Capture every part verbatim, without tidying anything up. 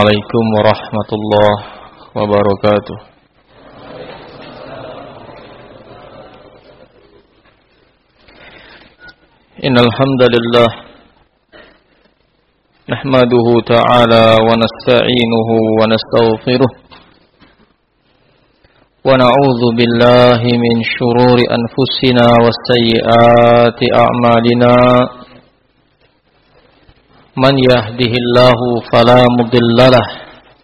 Assalamualaikum warahmatullahi wabarakatuh. Innal hamdalillah nahmaduhu ta'ala wa nasta'inuhu wa nastaghfiruh wa na'udzu billahi min shururi anfusina was sayyiati a'malina. Man yahdihillahu fala mudilla lahu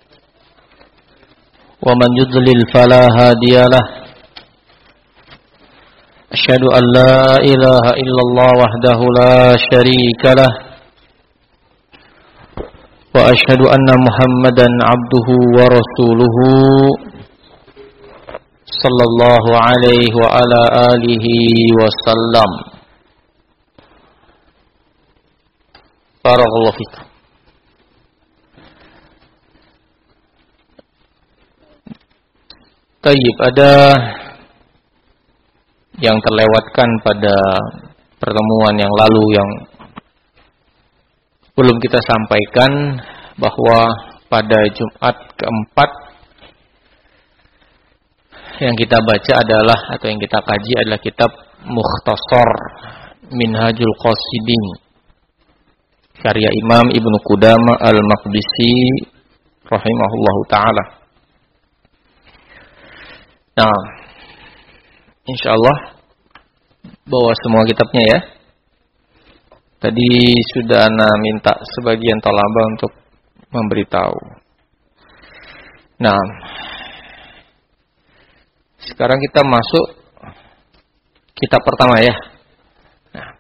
wa man yudlil fala hadiyalah. Asyhadu an la ilaha illallah wahdahu la syarika lah wa asyhadu anna Muhammadan abduhu wa rasuluhu sallallahu alaihi wa ala alihi wasallam. Barakallahu fikum. Tayyib, ada yang terlewatkan pada pertemuan yang lalu yang belum kita sampaikan, bahwa pada Jumat keempat yang kita baca adalah, atau yang kita kaji adalah kitab Mukhtasar Minhajul Qasidin karya Imam Ibnu Qudamah Al-Maqdisi rahimahullahu ta'ala. Nah, insyaallah bawa semua kitabnya ya. Tadi sudah ana minta sebagian talaba untuk memberitahu. Nah, sekarang kita masuk kitab pertama ya. Nah.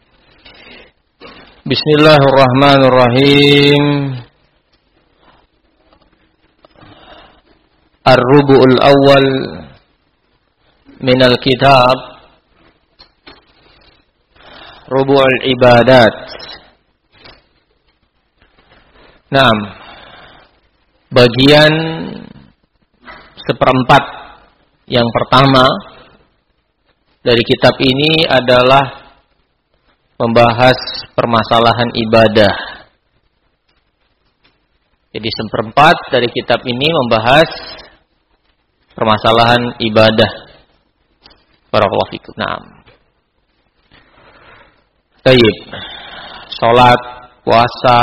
Bismillahirrahmanirrahim. Ar-rubu'ul awal minal kitab Rubu'ul ibadat. Naam, bagian seperempat yang pertama dari kitab ini adalah membahas permasalahan ibadah. Jadi seperempat dari kitab ini membahas permasalahan ibadah. Barakallahu fikum. Naam. Tayyib. Salat, puasa,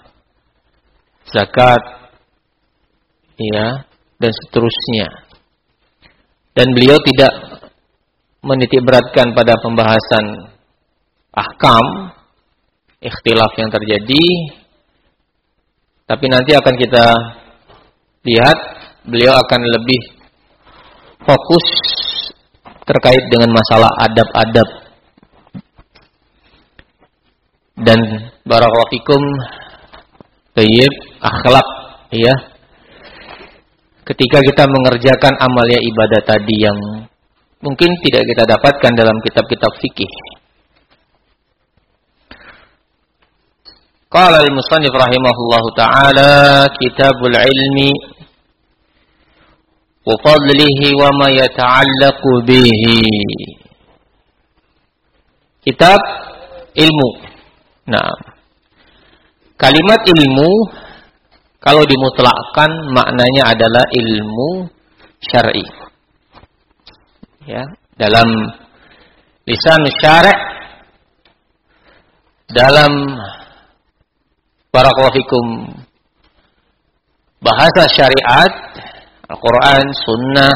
zakat, ya, dan seterusnya. Dan beliau tidak menitik beratkan pada pembahasan ahkam, ikhtilaf yang terjadi, tapi nanti akan kita lihat beliau akan lebih fokus terkait dengan masalah adab-adab. Dan barakallahu fikum, tayyib, akhlak, ya. Ketika kita mengerjakan amalia ibadah tadi yang mungkin tidak kita dapatkan dalam kitab-kitab fikih. Qala al-musannif rahimahullahu ta'ala, kitabul ilmi wa fadlihi wa ma yata'allaqu bihi. Kitab ilmu. Nah, kalimat ilmu kalau dimutlakkan maknanya adalah ilmu syar'i. Ya, dalam lisan syara', dalam barakallahu fikum bahasa syariat, Al-Quran, Sunnah,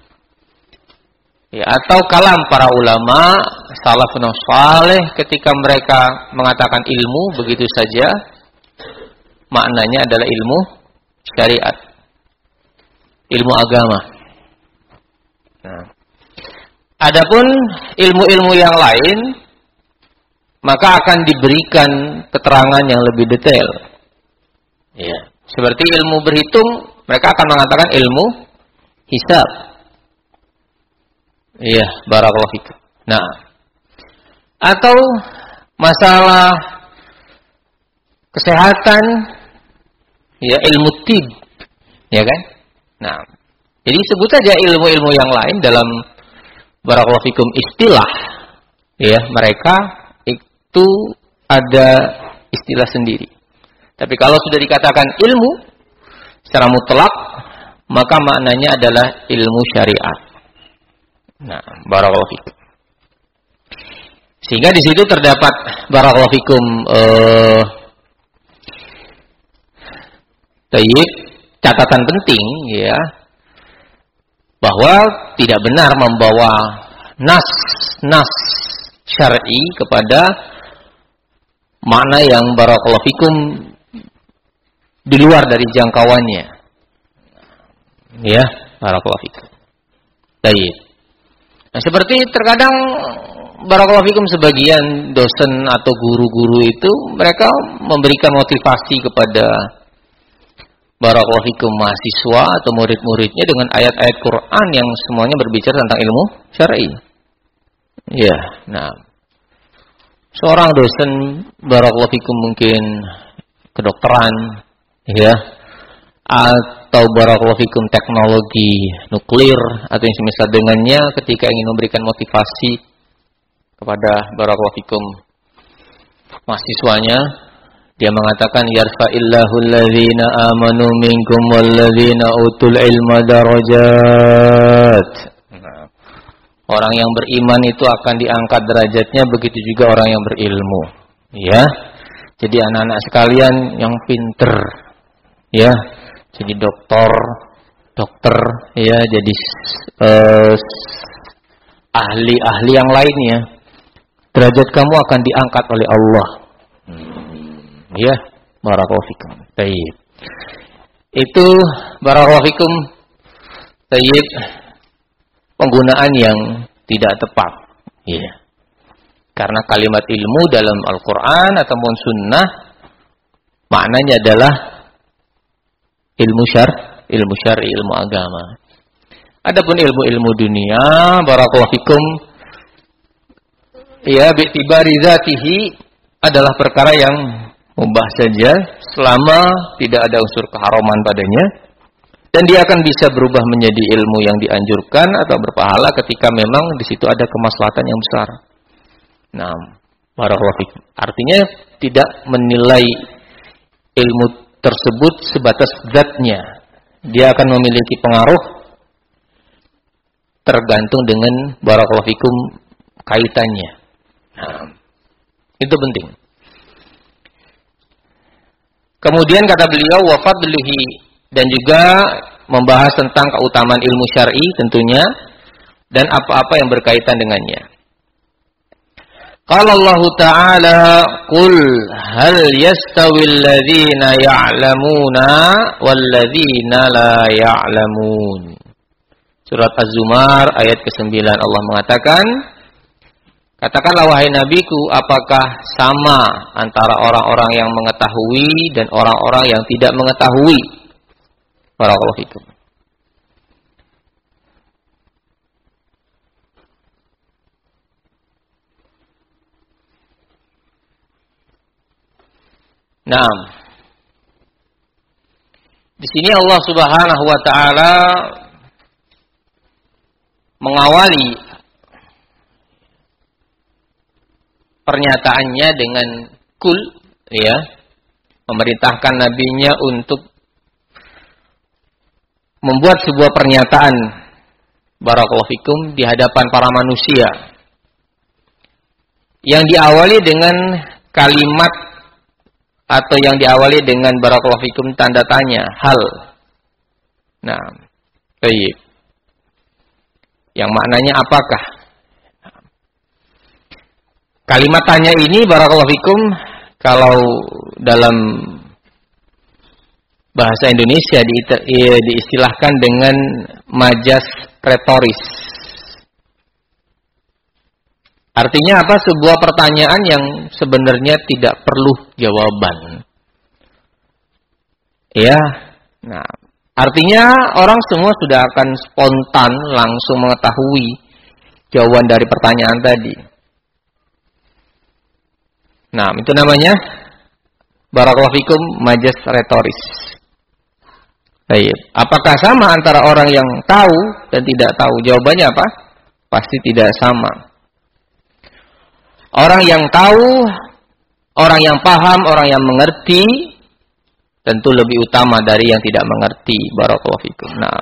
ya, atau kalam para ulama salafun saleh ketika mereka mengatakan ilmu begitu saja, maknanya adalah ilmu syariat, ilmu agama. Nah, adapun ilmu-ilmu yang lain maka akan diberikan keterangan yang lebih detail. Ya, seperti ilmu berhitung, mereka akan mengatakan ilmu hisab. Iya, barakallahu fikum. Nah, atau masalah kesehatan, ya, ilmu tib, ya kan? Nah, jadi sebut saja ilmu-ilmu yang lain dalam barakallahu fikum istilah, ya, mereka itu ada istilah sendiri. Tapi kalau sudah dikatakan ilmu, secara mutlak, maka maknanya adalah ilmu syariat. Nah, barakallahu fikum. Sehingga di situ terdapat barakallahu fikum eh tayyib, catatan penting ya, bahwa tidak benar membawa nas nas syar'i kepada makna yang barakallahu fikum di luar dari jangkauannya. Ya, barakallahu fikum. Baik. Nah, seperti terkadang barakallahu fikum sebagian dosen atau guru-guru itu mereka memberikan motivasi kepada barakallahu fikum mahasiswa atau murid-muridnya dengan ayat-ayat Quran yang semuanya berbicara tentang ilmu syar'i. Ya, nah. Seorang dosen barakallahu fikum mungkin kedokteran, ya, atau barakallahu fikum teknologi nuklir atau yang semisal dengannya, ketika ingin memberikan motivasi kepada barakallahu fikum mahasiswanya, dia mengatakan yarfa'illahu alladzina amanu minkum walladzina utul ilma darajat. Orang yang beriman itu akan diangkat derajatnya, begitu juga orang yang berilmu. Ya. Jadi anak-anak sekalian yang pinter, ya, jadi doktor, dokter, ya, jadi uh, ahli-ahli yang lainnya, derajat kamu akan diangkat oleh Allah. Hmm, ya, barakallahu fikum. Baik. Itu barakallahu fikum. Baik. Penggunaan yang tidak tepat, ya. Karena kalimat ilmu dalam Al-Quran ataupun Sunnah maknanya adalah ilmu syar, ilmu syar'i, ilmu agama. Adapun ilmu-ilmu dunia, barakallahu fikum, ya, bi'tibari zatihi adalah perkara yang mubah saja selama tidak ada unsur keharaman padanya. Dan dia akan bisa berubah menjadi ilmu yang dianjurkan atau berpahala ketika memang di situ ada kemaslahatan yang besar. Nah, barakallahu fikum. Artinya tidak menilai ilmu tersebut sebatas zatnya. Dia akan memiliki pengaruh tergantung dengan barakallahu fikum kaitannya. Nah, itu penting. Kemudian kata beliau wa fadlihi, dan juga membahas tentang keutamaan ilmu syar'i tentunya dan apa-apa yang berkaitan dengannya. Qala Allah Ta'ala, "Qul hal yastawil ladzina ya'lamuna wal ladzina la ya'lamun." Surat Az-Zumar ayat kesembilan, Allah mengatakan, katakanlah wahai nabiku, apakah sama antara orang-orang yang mengetahui dan orang-orang yang tidak mengetahui? Barakallahu fikum. Nah, di sini Allah Subhanahu wa taala mengawali pernyataannya dengan kul, ya, memerintahkan nabinya untuk membuat sebuah pernyataan barakallahu fikum di hadapan para manusia yang diawali dengan kalimat atau yang diawali dengan barakallahu fikum tanda tanya, hal. Nah, baik. Yang maknanya apakah? Kalimat tanya ini barakallahu fikum kalau dalam bahasa Indonesia di, diistilahkan dengan majas retoris. Artinya apa? Sebuah pertanyaan yang sebenarnya tidak perlu jawaban. Ya, nah, artinya orang semua sudah akan spontan langsung mengetahui jawaban dari pertanyaan tadi. Nah, itu namanya barakallahu fikum majas retoris. Baik, apakah sama antara orang yang tahu dan tidak tahu? Jawabannya apa? Pasti tidak sama. Orang yang tahu, orang yang paham, orang yang mengerti, tentu lebih utama dari yang tidak mengerti. Barakallahu fikum. Nah.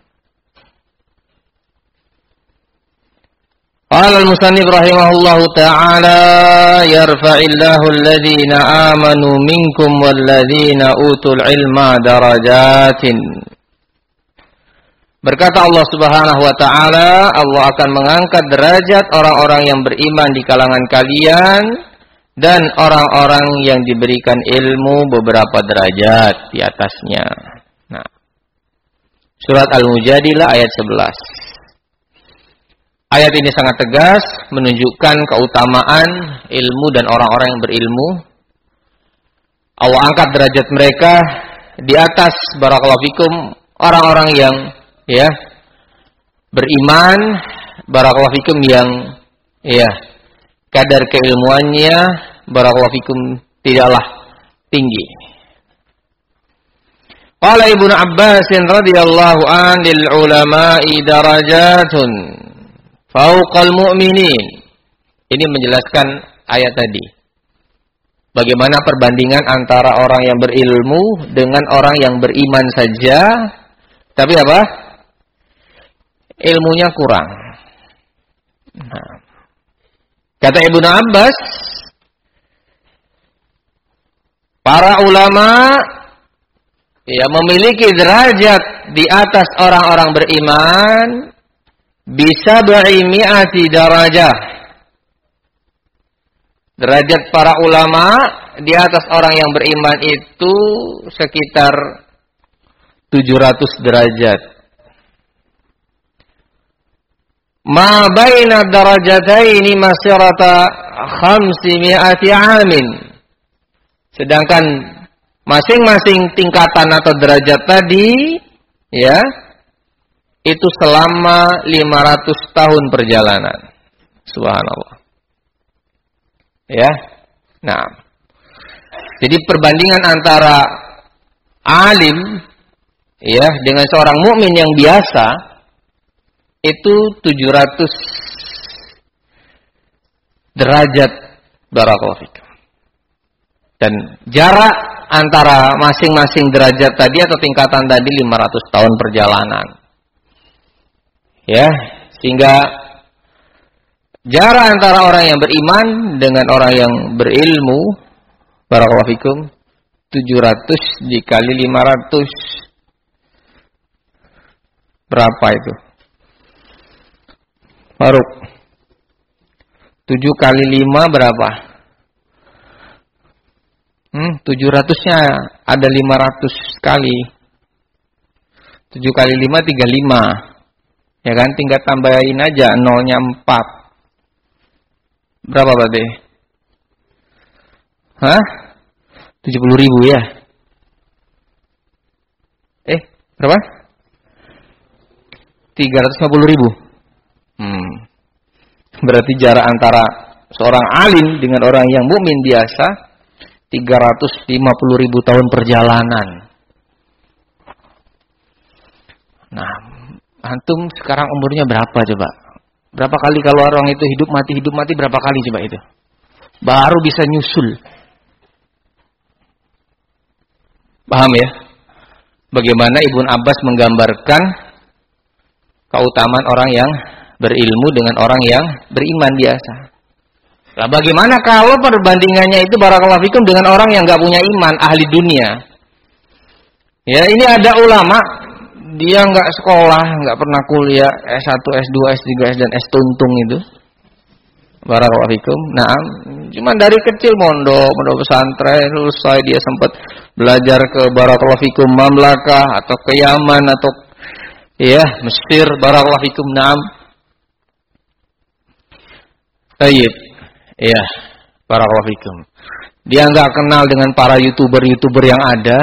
Qala al-musannif rahimahullahu ta'ala yarfa'illahu alladhina amanu minkum walladhina utul ilma darajatin. Berkata Allah Subhanahu wa taala, Allah akan mengangkat derajat orang-orang yang beriman di kalangan kalian dan orang-orang yang diberikan ilmu beberapa derajat di atasnya. Nah. Surat Al-Mujadilah ayat sebelas. Ayat ini sangat tegas menunjukkan keutamaan ilmu dan orang-orang yang berilmu. Allah angkat derajat mereka di atas barakallahu fikum orang-orang yang ya beriman, barakallahu fikum yang ya kadar keilmuannya barakallahu fikum tidaklah tinggi. Qala Ibnu Abbas radhiyallahu an lil ulama'i darajatun fauqal mu'minin. Ini menjelaskan ayat tadi. Bagaimana perbandingan antara orang yang berilmu dengan orang yang beriman saja, tapi apa? Ilmunya kurang. Nah. Kata Ibnu Abbas, para ulama ya memiliki derajat di atas orang-orang beriman bisa bi'imi'ati darajah. Derajat para ulama di atas orang yang beriman itu sekitar tujuh ratus derajat. Ma baina darajataini masirata khamsimi'ati amin. Sedangkan masing-masing tingkatan atau derajat tadi ya itu selama lima ratus tahun perjalanan. Subhanallah. Ya. Nah. Jadi perbandingan antara alim ya dengan seorang mukmin yang biasa itu tujuh ratus derajat barakallahu fikum. Dan jarak antara masing-masing derajat tadi atau tingkatan tadi lima ratus tahun perjalanan. Ya, sehingga jarak antara orang yang beriman dengan orang yang berilmu barakallahu fikum tujuh ratus dikali lima ratus berapa itu? Faruk. tujuh kali lima berapa? Hmm, tujuh ratusnya ada lima ratus kali. tujuh kali lima tiga puluh lima. Ya kan, tinggal tambahin aja nolnya empat. Berapa berarti? Hah? tujuh puluh ribu ya? Eh, berapa? tiga ratus lima puluh ribu. Hmm. Berarti jarak antara seorang alim dengan orang yang mukmin biasa tiga ratus lima puluh ribu tahun perjalanan. Nah, antum sekarang umurnya berapa coba? Berapa kali kalau orang itu hidup mati hidup mati berapa kali coba itu? Baru bisa nyusul. Paham ya? Bagaimana Ibnu Abbas menggambarkan keutamaan orang yang berilmu dengan orang yang beriman biasa. Nah, bagaimana kalau perbandingannya itu barakallahu fikum dengan orang yang enggak punya iman, ahli dunia? Ya, ini ada ulama dia enggak sekolah, enggak pernah kuliah S satu, S dua, S tiga, S dan S tuntung itu. Barakallahu fikum. Nah, cuma dari kecil mondok, mondok pesantren, selesai dia sempat belajar ke barakallahu fikum Mamlakah atau ke Yaman atau ya, Mesir, barakallahu fikum. Naam. Baik. Ya, barakallahu fikum. Dia enggak kenal dengan para YouTuber-YouTuber yang ada.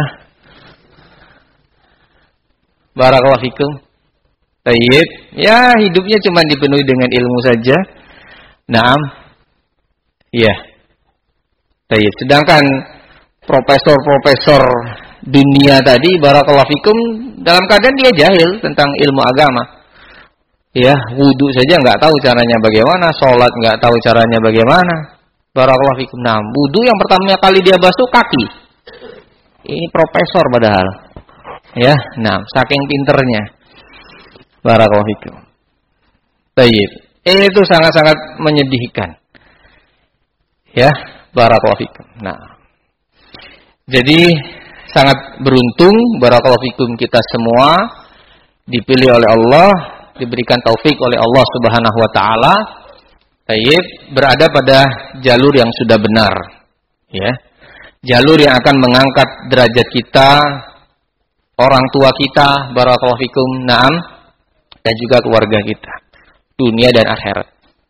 Barakallahu fikum. Baik. Ya, hidupnya cuma dipenuhi dengan ilmu saja. Naam. Iya. Baik. Sedangkan profesor-profesor dunia tadi barakallahu fikum dalam keadaan dia jahil tentang ilmu agama. Ya, wudu saja enggak tahu caranya bagaimana, salat enggak tahu caranya bagaimana. Barakallahu fikum. Nah, wudu yang pertama kali dia basuh kaki. ini profesor padahal. Ya, nah, saking pinternya. Barakallahu fikum. Baik. Itu sangat-sangat menyedihkan. Ya, barakallahu fikum. Nah. Jadi sangat beruntung barakallahu fikum kita semua dipilih oleh Allah, diberikan taufik oleh Allah Subhanahu wa taala. Baik, berada pada jalur yang sudah benar. Ya. Jalur yang akan mengangkat derajat kita, orang tua kita, barakallahu fikum, na'am, dan juga keluarga kita, dunia dan akhirat.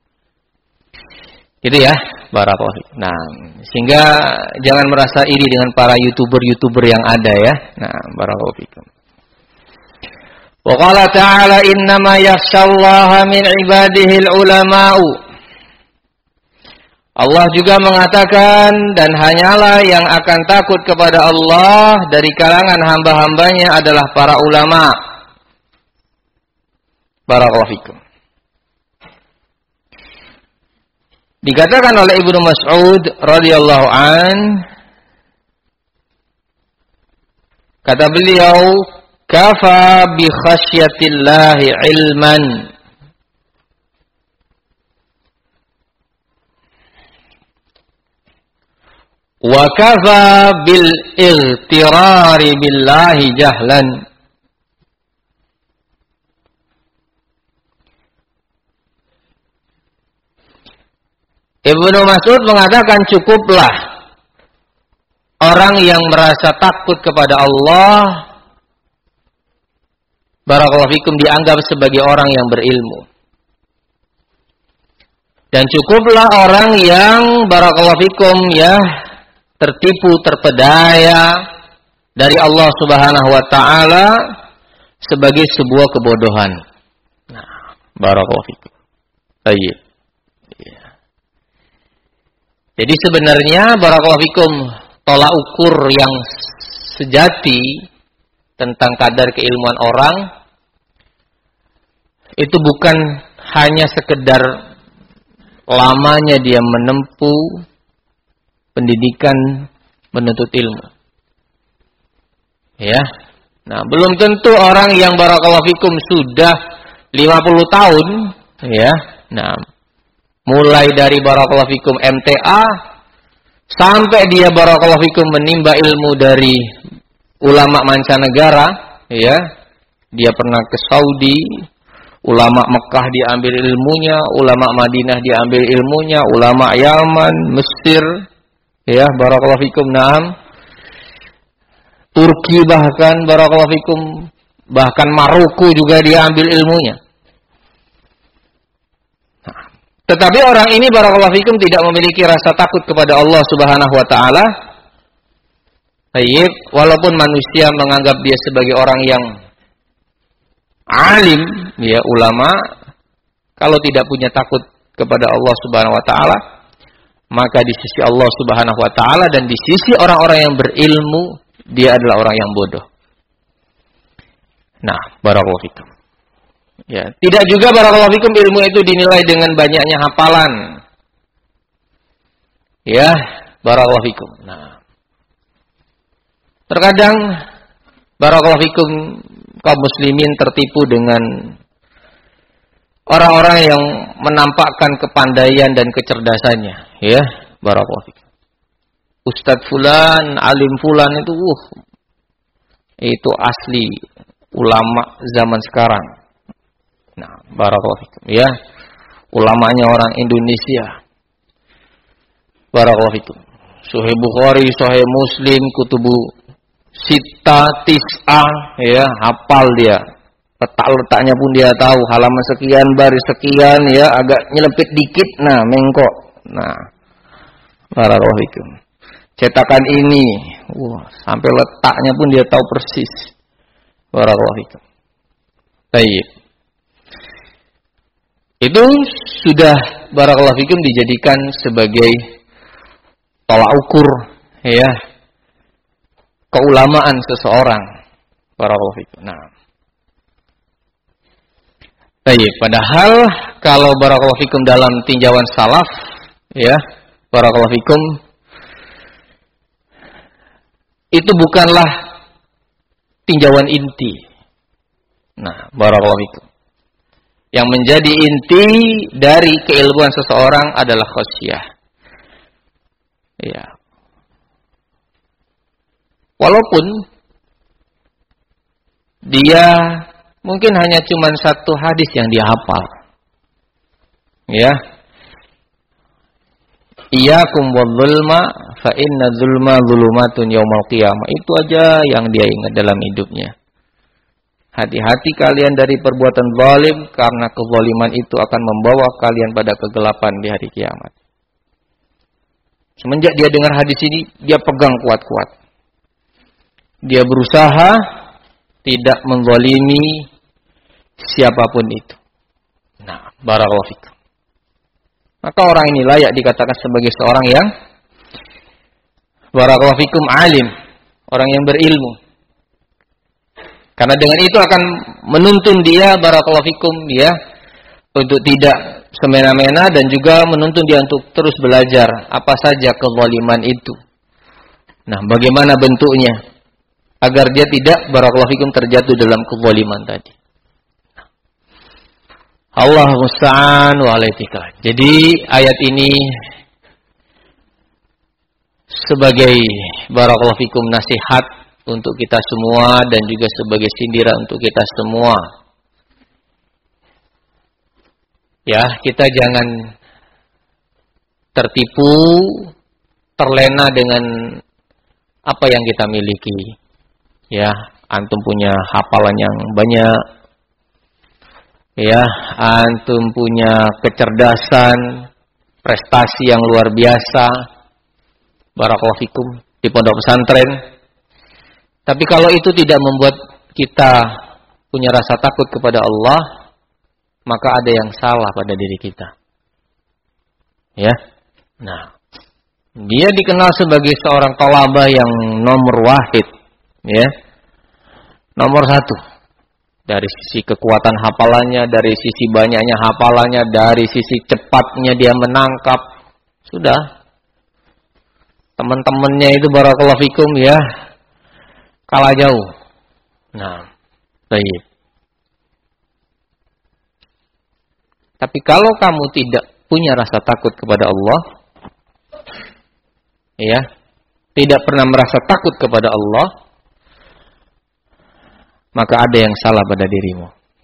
Gitu ya, barakallahu fikum. Nah, sehingga jangan merasa iri dengan para YouTuber-YouTuber yang ada ya. Nah, barakallahu fikum. Wa qala ta'ala innama yakhshallaha min ibadihil ulama'u. Allah juga mengatakan dan hanyalah yang akan takut kepada Allah dari kalangan hamba-hambanya adalah para ulama. Barakallahu fikum. Dikatakan oleh Ibnu Mas'ud radhiyallahu an, kata beliau, kafa bi khasyatillahi ilman. Wa kafa bil ightirari billahi jahlan. Ibnu Mas'ud mengatakan cukuplah orang yang merasa takut kepada Allah, barakallahu fikum, dianggap sebagai orang yang berilmu. Dan cukuplah orang yang barakallahu fikum ya tertipu, terpedaya dari Allah Subhanahu wa taala sebagai sebuah kebodohan. Nah, barakallahu fikum. Baik. Ya. Jadi sebenarnya barakallahu fikum, tolak ukur yang sejati tentang kadar keilmuan orang itu bukan hanya sekedar lamanya dia menempuh pendidikan menuntut ilmu. Ya. Nah, belum tentu orang yang barakallahu fikum sudah lima puluh tahun, ya. Nah, mulai dari barakallahu fikum M T A sampai dia barakallahu fikum menimba ilmu dari ulama mancanegara, ya. Dia pernah ke Saudi, ulama Mekah diambil ilmunya, ulama Madinah diambil ilmunya, ulama Yaman, Mesir, ya, barakallahu fikum, na'am. Turki bahkan barakallahu fikum, bahkan Maroko juga dia ambil ilmunya. Nah, tetapi orang ini barakallahu fikum tidak memiliki rasa takut kepada Allah Subhanahu wa taala. Baik, walaupun manusia menganggap dia sebagai orang yang alim, ya, ulama, kalau tidak punya takut kepada Allah Subhanahu wa taala, maka di sisi Allah Subhanahu wa taala dan di sisi orang-orang yang berilmu, dia adalah orang yang bodoh. Nah, barakallahu fikum. Ya, tidak juga barakallahu fikum ilmu itu dinilai dengan banyaknya hafalan. Ya, barakallahu fikum. Nah, terkadang barakallahu fikum kaum muslimin tertipu dengan orang-orang yang menampakkan kepandaian dan kecerdasannya, ya, barakallahu fikum. Ustadz fulan, alim fulan itu uh, itu asli ulama zaman sekarang. Nah, barakallahu fikum, ya. Ulamanya orang Indonesia. Barakallahu fikum. Sahih Bukhari, Sahih Muslim, kutubu Sita, Tis'a, ya, hafal dia. Letak-letaknya pun dia tahu, halaman sekian, baris sekian, ya, agak nyelempit dikit, nah, mengkok. Nah, barakallahu fikum. Cetakan ini, wah, sampai letaknya pun dia tahu persis. Barakallahu fikum. Baik. Itu sudah barakallahu fikum dijadikan sebagai tolak ukur, ya, keulamaan seseorang. Barakallahu fikum. Nah, baik, padahal kalau barakallahu fikum dalam tinjauan salaf, ya, barakallahu fikum, itu bukanlah tinjauan inti. Nah, barakallahu fikum. Yang menjadi inti dari keilmuan seseorang adalah khasyah. Ya. Walaupun dia mungkin hanya cuma satu hadis yang dia hafal. Ya. Iyyakum wadh-dhulma fa inna dzulma dzulumatun yaumal qiyamah. Itu aja yang dia ingat dalam hidupnya. Hati-hati kalian dari perbuatan zalim karena kezaliman itu akan membawa kalian pada kegelapan di hari kiamat. Semenjak dia dengar hadis ini, dia pegang kuat-kuat. Dia berusaha tidak menzalimi siapapun itu. Nah, barakallahu fikum. Maka orang ini layak dikatakan sebagai seorang yang barakallahu fikum alim, orang yang berilmu. Karena dengan itu akan menuntun dia barakallahu fikum dia untuk tidak semena-mena dan juga menuntun dia untuk terus belajar apa saja kezaliman itu. Nah, bagaimana bentuknya agar dia tidak barakallahu fikum terjatuh dalam kezaliman tadi. Allah musta'an wa alaitika. Jadi ayat ini sebagai barakallahu fikum nasihat untuk kita semua dan juga sebagai sindiran untuk kita semua. Ya, kita jangan tertipu, terlena dengan apa yang kita miliki. Ya, antum punya hafalan yang banyak. Ya, antum punya kecerdasan, prestasi yang luar biasa. Barakallahu fikum di pondok pesantren. Tapi kalau itu tidak membuat kita punya rasa takut kepada Allah, maka ada yang salah pada diri kita. Ya. Nah, dia dikenal sebagai seorang talabah yang nomor wahid, ya. Nomor satu. Dari sisi kekuatan hafalannya, dari sisi banyaknya hafalannya, dari sisi cepatnya dia menangkap. Sudah. Teman-temannya itu barakallahu fikum ya, kalah jauh. Nah, baik. Tapi kalau kamu tidak punya rasa takut kepada Allah, ya, tidak pernah merasa takut kepada Allah, maka ada yang salah pada dirimu.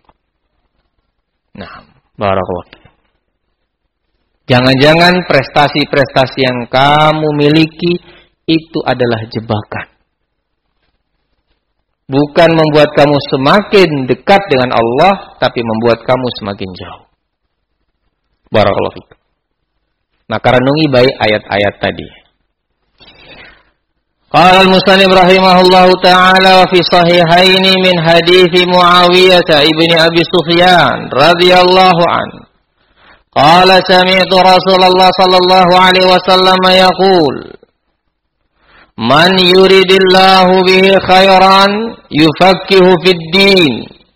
Nah, barakallahu. Jangan-jangan prestasi-prestasi yang kamu miliki itu adalah jebakan. Bukan membuat kamu semakin dekat dengan Allah, tapi membuat kamu semakin jauh. Barakallahu fikum. Maka renungi baik ayat-ayat tadi. Qala al-musannif rahimahullahu ta'ala wa fi sahihaini min hadithi Muawiyah ibn Abi Sufyan radhiyallahu anhu. Qala sami'tu Rasulullah sallallahu alaihi wasallam yaqul Man yuridillahu bihi khairan yufaqqihu fid din.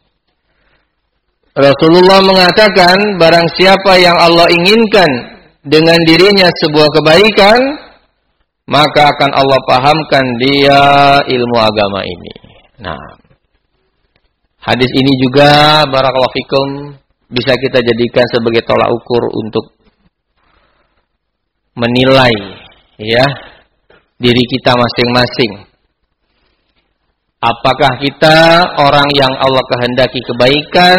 Rasulullah mengatakan barang siapa yang Allah inginkan dengan dirinya sebuah kebaikan, maka akan Allah pahamkan dia ilmu agama ini. Nah, hadis ini juga barakallahu fikum bisa kita jadikan sebagai tolak ukur untuk menilai ya diri kita masing-masing. Apakah kita orang yang Allah kehendaki kebaikan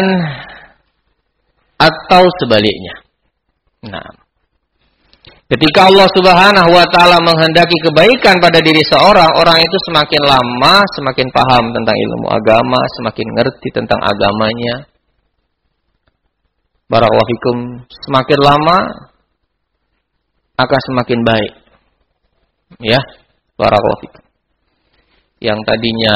atau sebaliknya? Nah, ketika Allah Subhanahu wa taala menghendaki kebaikan pada diri seorang, orang itu semakin lama semakin paham tentang ilmu agama, semakin ngerti tentang agamanya. Barakallahu fikum, semakin lama akan semakin baik. Ya, barakallahu fikum. Yang tadinya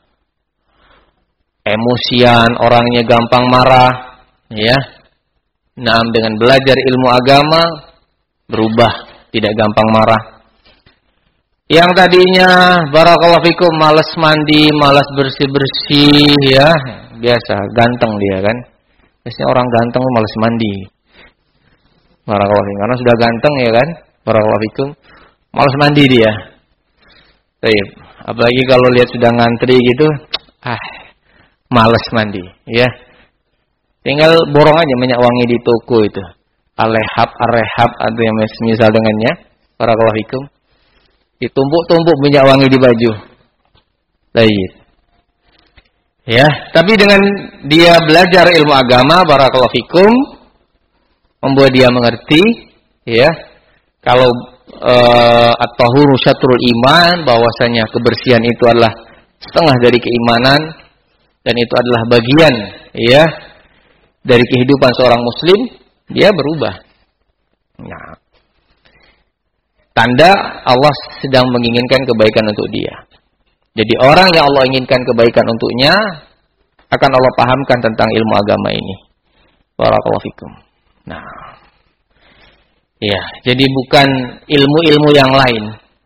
emosian, orangnya gampang marah, ya. Nah, dengan belajar ilmu agama berubah, tidak gampang marah. Yang tadinya barakallahu fikum malas mandi, malas bersih-bersih, ya, biasa ganteng dia kan. Biasanya orang ganteng malas mandi. Barakallahu fikum, karena sudah ganteng ya kan. Barakallahu fikum, malas mandi dia. Baik. apalagi kalau lihat sudah ngantri gitu, ah, males mandi, ya. Tinggal borong aja minyak wangi di toko itu. Alehab, arehab, atau yang misal dengannya. Barakallahu fikum. Ditumpuk-tumpuk minyak wangi di baju. Baik. Ya, tapi dengan dia belajar ilmu agama, barakallahu fikum, membuat dia mengerti, ya, kalau uh, at-tahuru syatrul iman, bahwasanya kebersihan itu adalah setengah dari keimanan dan itu adalah bagian, ya, dari kehidupan seorang muslim, dia berubah. Nah, tanda Allah sedang menginginkan kebaikan untuk dia. Jadi orang yang Allah inginkan kebaikan untuknya akan Allah pahamkan tentang ilmu agama ini. Barakallahu fikum. Nah, ya, jadi bukan ilmu-ilmu yang lain.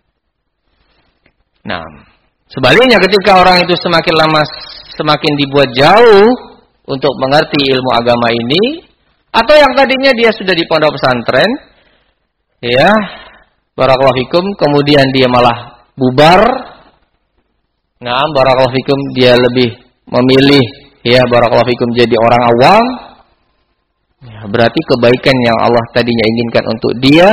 Nah, sebaliknya ketika orang itu semakin lama semakin dibuat jauh untuk mengerti ilmu agama ini, atau yang tadinya dia sudah di pondok pesantren, ya, barakallahu fikum, kemudian dia malah bubar. Nah, barakallahu fikum, dia lebih memilih, ya, barakallahu fikum, jadi orang awam. Ya, berarti kebaikan yang Allah tadinya inginkan untuk dia,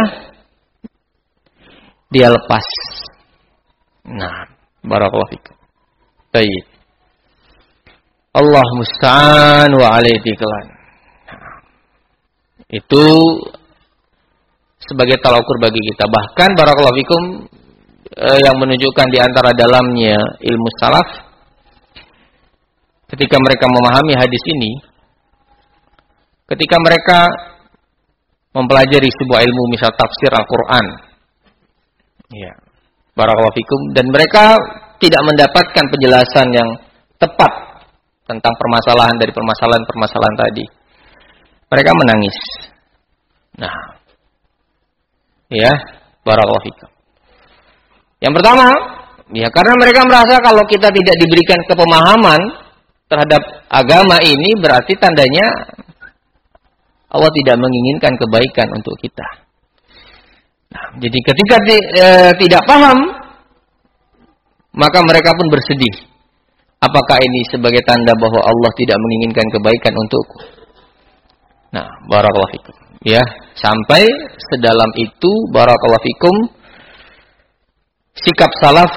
dia lepas. Nah, barakallahu fikum. Baik. Allah musta'an wa alaihi tiklan. Nah, itu sebagai tolak ukur bagi kita. Bahkan barakallahu fikum, eh, yang menunjukkan di antara dalamnya ilmu salaf, ketika mereka memahami hadis ini, ketika mereka mempelajari sebuah ilmu, misal tafsir Al-Quran, ya, barakallahu fikum, dan mereka tidak mendapatkan penjelasan yang tepat tentang permasalahan dari permasalahan-permasalahan tadi, mereka menangis. Nah, ya, barakallahu fikum. Yang pertama, ya, karena mereka merasa kalau kita tidak diberikan kepemahaman terhadap agama ini, berarti tandanya Allah tidak menginginkan kebaikan untuk kita. Nah, jadi ketika di, e, tidak paham, maka mereka pun bersedih. Apakah ini sebagai tanda bahwa Allah tidak menginginkan kebaikan untukku? Nah, barakallahu fikum. Ya, sampai sedalam itu, barakallahu fikum, sikap salaf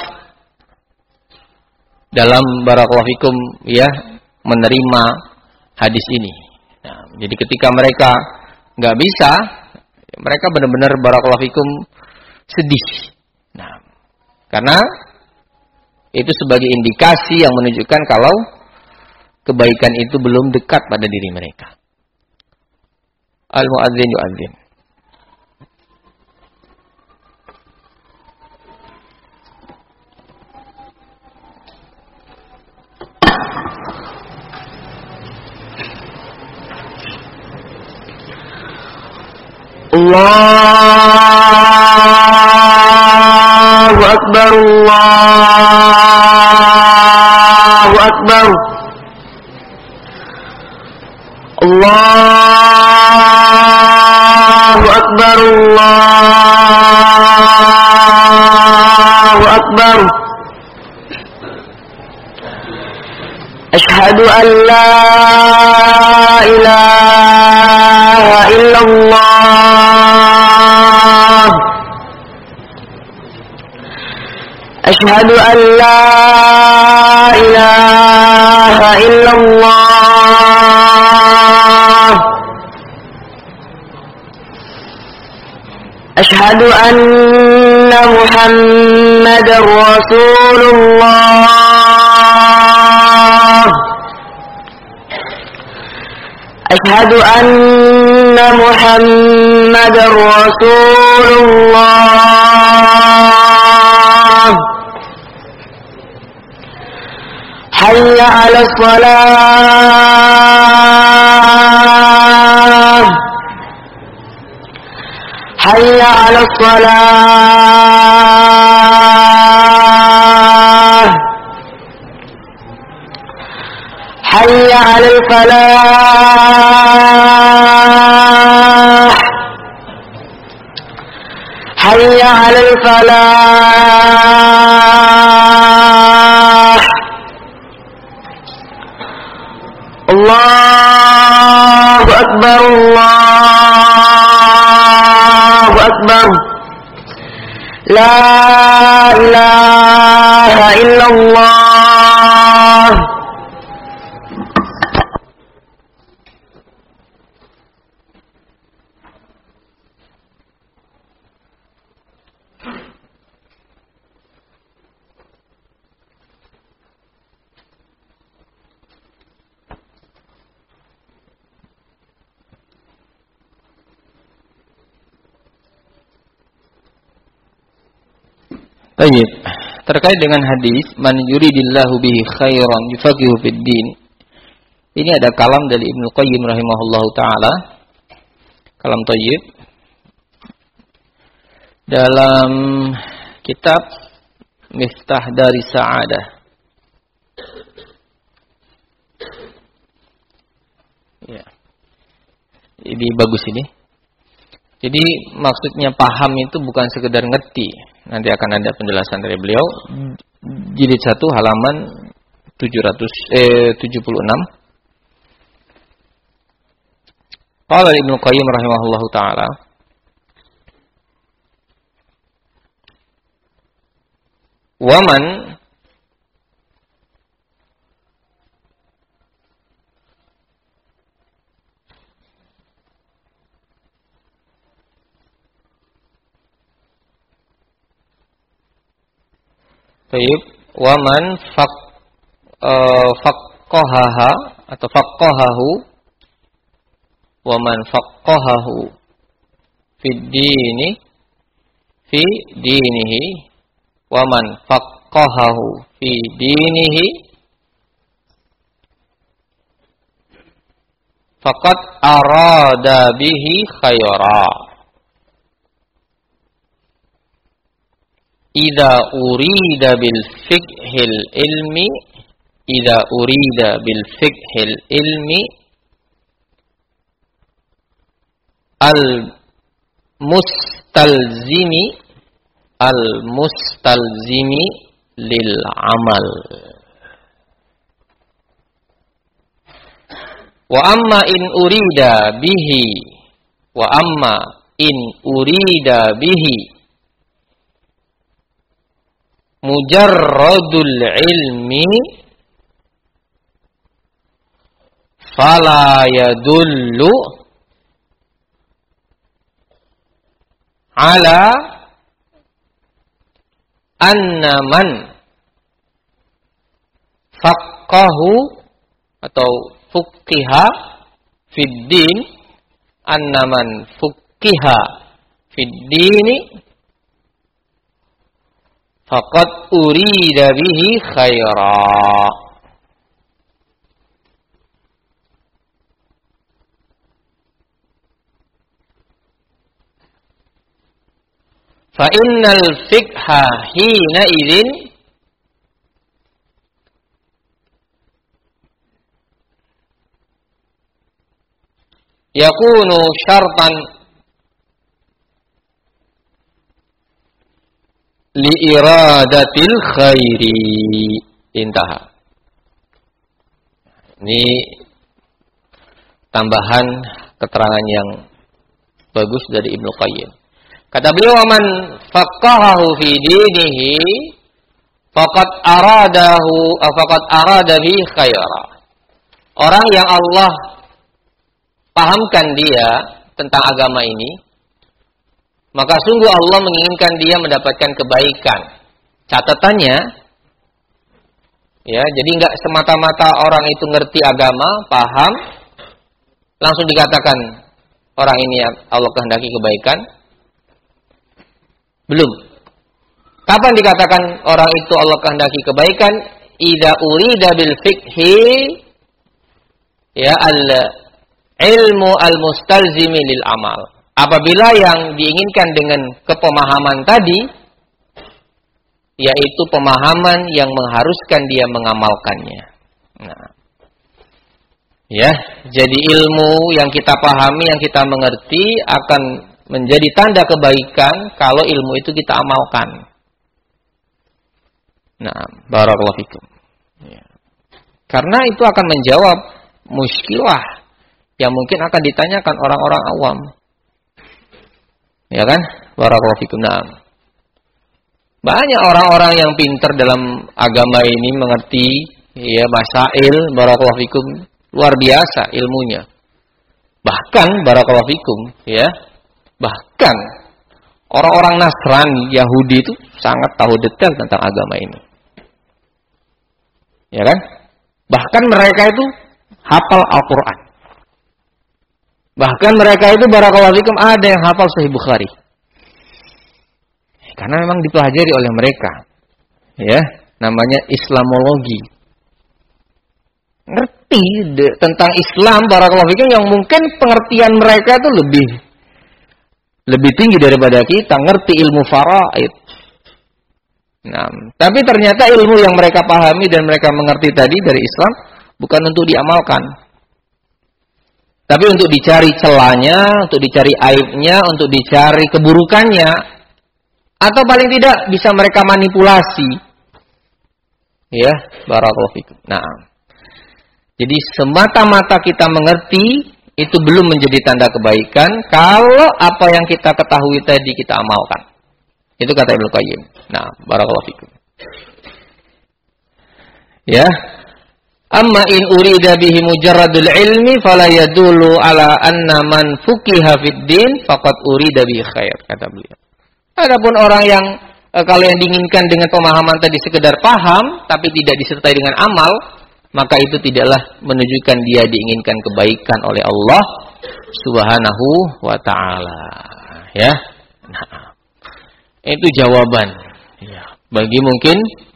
dalam barakallahu fikum, ya, menerima hadis ini. Nah, jadi ketika mereka nggak bisa, mereka benar-benar barakallahu fikum sedih. Nah, karena itu sebagai indikasi yang menunjukkan kalau kebaikan itu belum dekat pada diri mereka. Al-mu'adzin yu'adzin. Allahu Akbar, Allahu Akbar, Allahu Akbar, Allahu Akbar. Asyhadu an la ilaha illallah. Asyhadu an la ilaha illallah. Asyhadu anna Muhammadar Rasulullah. Asyhadu anna Muhammadar Rasulullah. Hayya 'alas shalah. Hayya 'alas shalah. Hayya 'alal falah. Hayya 'alal falah. Allahu Akbar, Allahu Akbar. La ilaha illallah. Baik, terkait dengan hadis man yuridillahu bihi khairan yufaqihu fid din. Ini ada kalam dari Ibnu Qayyim rahimahullahu taala. Kalam thayyib dalam kitab Miftah dari Sa'adah. Ya. Ini bagus ini. Jadi maksudnya paham itu bukan sekedar ngerti. Nanti akan ada penjelasan dari beliau. Jilid satu halaman tujuh ratus eh tujuh puluh enam. Qala Ibnu Qayyim rahimahullahu taala, "Wa man Baik, waman faq uh, faqqahaha atau faqqahahu waman faqqahahu fi dini fi dinihi waman faqqahahu fi dinihi faqad arada bihi khaira. Idza urida bil fiqhil ilmi idza urida bil fiqhil ilmi al mustalzimi al mustalzimi lil amal. Wa amma in urida bihi wa amma in urida bihi mujarradul ilmi fala yadullu ala anna man faqqahu atau fuqqiha fid din anna man fuqqiha fid dini faqad urida bihi khaira. Fa innal fiqha hina idzin yakunu syartan li iradatil khairi. Intaha. Ini tambahan keterangan yang bagus dari Ibnu Qayyim. Kata beliau, "Man faqqahahu fi dinihi faqad aradahu faqad arada bi khaira." Orang yang Allah pahamkan dia tentang agama ini, maka sungguh Allah menginginkan dia mendapatkan kebaikan. Catatannya, ya, jadi nggak semata-mata orang itu ngerti agama, paham, langsung dikatakan orang ini Allah kehendaki kebaikan. Belum. Kapan dikatakan orang itu Allah kehendaki kebaikan? Idza urida bil fiqhi, ya, al ilmu al mustalzimi lil amal. Apabila yang diinginkan dengan kepemahaman tadi, yaitu pemahaman yang mengharuskan dia mengamalkannya. Nah, ya, jadi ilmu yang kita pahami, yang kita mengerti akan menjadi tanda kebaikan kalau ilmu itu kita amalkan. Nah, barakallahu fikum. Ya. Karena itu akan menjawab muskilah yang mungkin akan ditanyakan orang-orang awam. Ya kan? Barakallahu fikum. Nah, banyak orang-orang yang pintar dalam agama ini, mengerti ya masail, barakallahu fikum, luar biasa ilmunya. Bahkan barakallahu fikum, ya. Bahkan orang-orang Nasrani, Yahudi itu sangat tahu detail tentang agama ini. Ya kan? Bahkan mereka itu hafal Al-Qur'an. Bahkan mereka itu barakallahu fikum ada yang hafal Sahih Bukhari. Karena memang dipelajari oleh mereka. Ya, namanya Islamologi. Ngerti de, tentang Islam barakallahu fikum yang mungkin pengertian mereka itu lebih lebih tinggi daripada kita, ngerti ilmu faraid. Nah, tapi ternyata ilmu yang mereka pahami dan mereka mengerti tadi dari Islam bukan untuk diamalkan. Tapi untuk dicari celahnya, untuk dicari aibnya, untuk dicari keburukannya, atau paling tidak bisa mereka manipulasi. Ya, barakallahu fikum. Nah, jadi semata-mata kita mengerti itu belum menjadi tanda kebaikan kalau apa yang kita ketahui tadi kita amalkan. Itu kata Ibnu Qayyim. Nah, barakallahu fikum. Ya. Amma in urida bihi mujarradul ilmi fala yadullu ala anna man fuqiha fid din faqad urida bihi khair, kata beliau. Adapun orang yang e, kalau yang diinginkan dengan pemahaman tadi sekedar paham tapi tidak disertai dengan amal, maka itu tidaklah menunjukkan dia diinginkan kebaikan oleh Allah Subhanahu wa taala. Ya. Nah, itu jawaban ya, bagi mungkin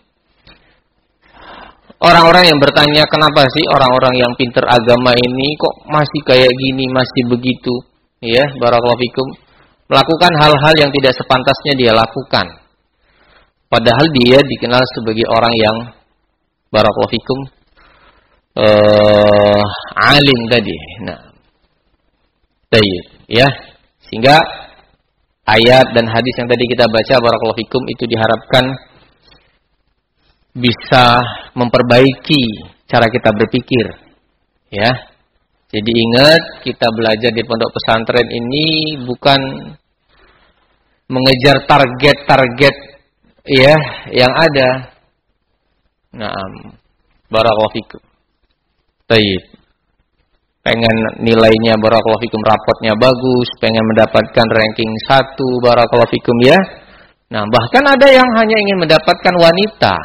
orang-orang yang bertanya kenapa sih orang-orang yang pintar agama ini kok masih kayak gini, masih begitu, ya, barakallahu fikum, melakukan hal-hal yang tidak sepantasnya dia lakukan. Padahal dia dikenal sebagai orang yang barakallahu fikum uh, alim tadi. Nah, baik, ya, sehingga ayat dan hadis yang tadi kita baca barakallahu fikum itu diharapkan bisa memperbaiki cara kita berpikir, ya. Jadi ingat, kita belajar di pondok pesantren ini bukan mengejar target-target ya yang ada. Naam, barakallahu fikum. Baik. Pengen nilainya barakallahu fikum, rapotnya bagus, pengen mendapatkan ranking satu barakallahu fikum, ya. Nah, bahkan ada yang hanya ingin mendapatkan wanita.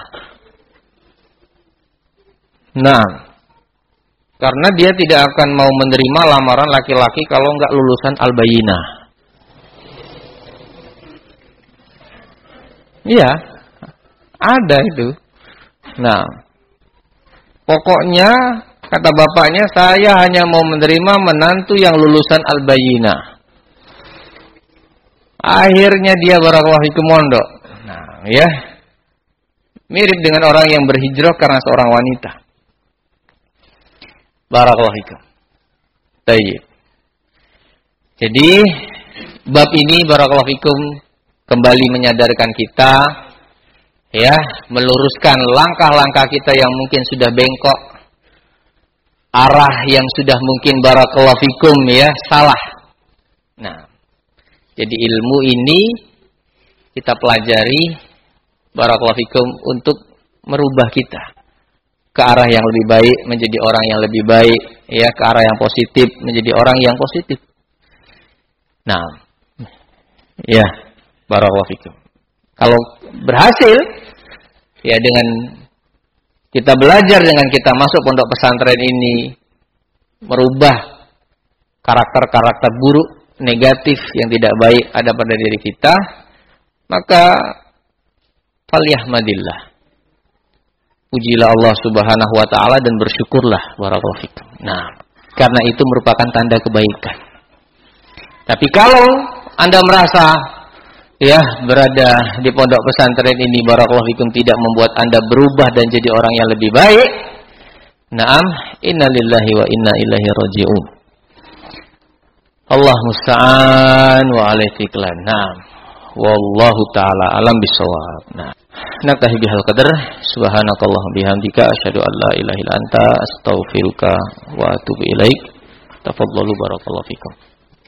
Nah, karena dia tidak akan mau menerima lamaran laki-laki kalau nggak lulusan al-bayyinah. Iya, ada itu. Nah, pokoknya kata bapaknya, saya hanya mau menerima menantu yang lulusan al-bayyinah. Akhirnya dia barakallahu fikum mondok. Nah, ya, mirip dengan orang yang berhijrah karena seorang wanita. Barakallahu fikum. Baik. Jadi bab ini barakallahu fikum kembali menyadarkan kita, ya, meluruskan langkah-langkah kita yang mungkin sudah bengkok, arah yang sudah mungkin barakallahu fikum ya salah. Nah, jadi ilmu ini kita pelajari barakallahu fikum untuk merubah kita ke arah yang lebih baik, menjadi orang yang lebih baik, ya, ke arah yang positif, menjadi orang yang positif. Nah, ya, barakallahu fikum. Kalau berhasil, ya, dengan kita belajar, dengan kita masuk pondok pesantren ini, merubah karakter-karakter buruk, negatif yang tidak baik ada pada diri kita, maka falyahmadillah. Pujilah Allah Subhanahu wa taala dan bersyukurlah barakallahu fikum. Nah, karena itu merupakan tanda kebaikan. Tapi kalau Anda merasa ya berada di pondok pesantren ini barakallahu fikum tidak membuat Anda berubah dan jadi orang yang lebih baik, na'am, innalillahi wa inna ilaihi raji'un. Allah musta'an wa alaihi tiklan. Nah, Wallahu taala alam bisawab. Nah, naktahi bihal qadar. Subhanakallah bihamdika asyhadu an la ilaha illa anta astaghfiruka wa atubu ilaik. Tafadhalu barakallahu fikum.